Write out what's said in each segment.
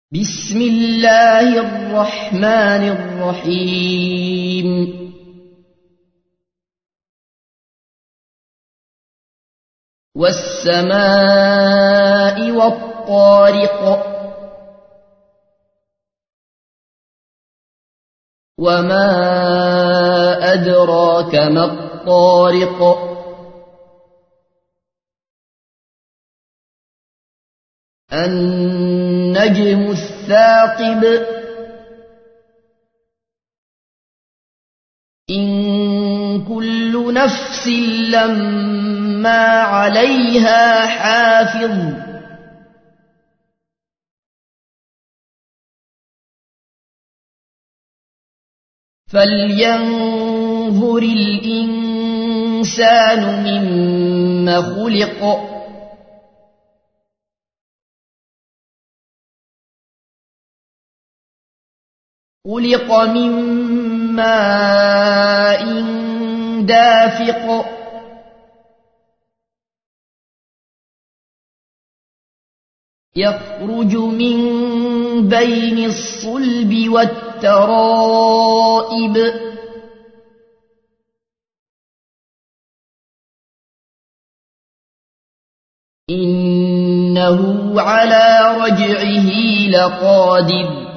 بسم الله الرحمن الرحيم والسماء والطارق وما أدراك ما الطارق النجم الثاقب إن كل نفس لما عليها حافظ فلينظر الإنسان مما خلق خلق من ماء دافق يخرج من بين الصلب والترائب إنه على رجعه لقادر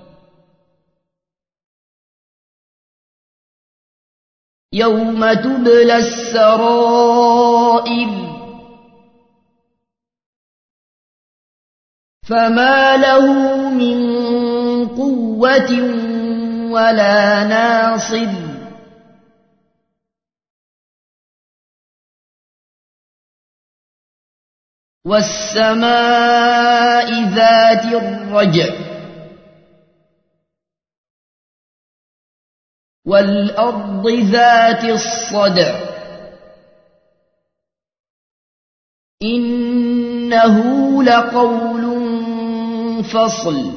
يوم تبلى السرائر فما له من قوة ولا ناصر والسماء ذات الرجع والأرض ذات الصدع إنه لقول فصل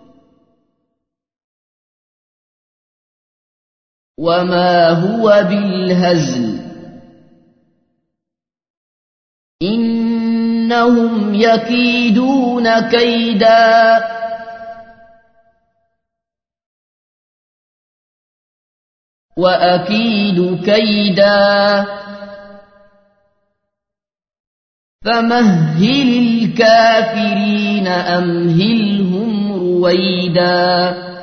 وما هو بالهزل إنهم يكيدون كيدا وأكيد كيدا فمهل الكافرين أمهلهم رويدا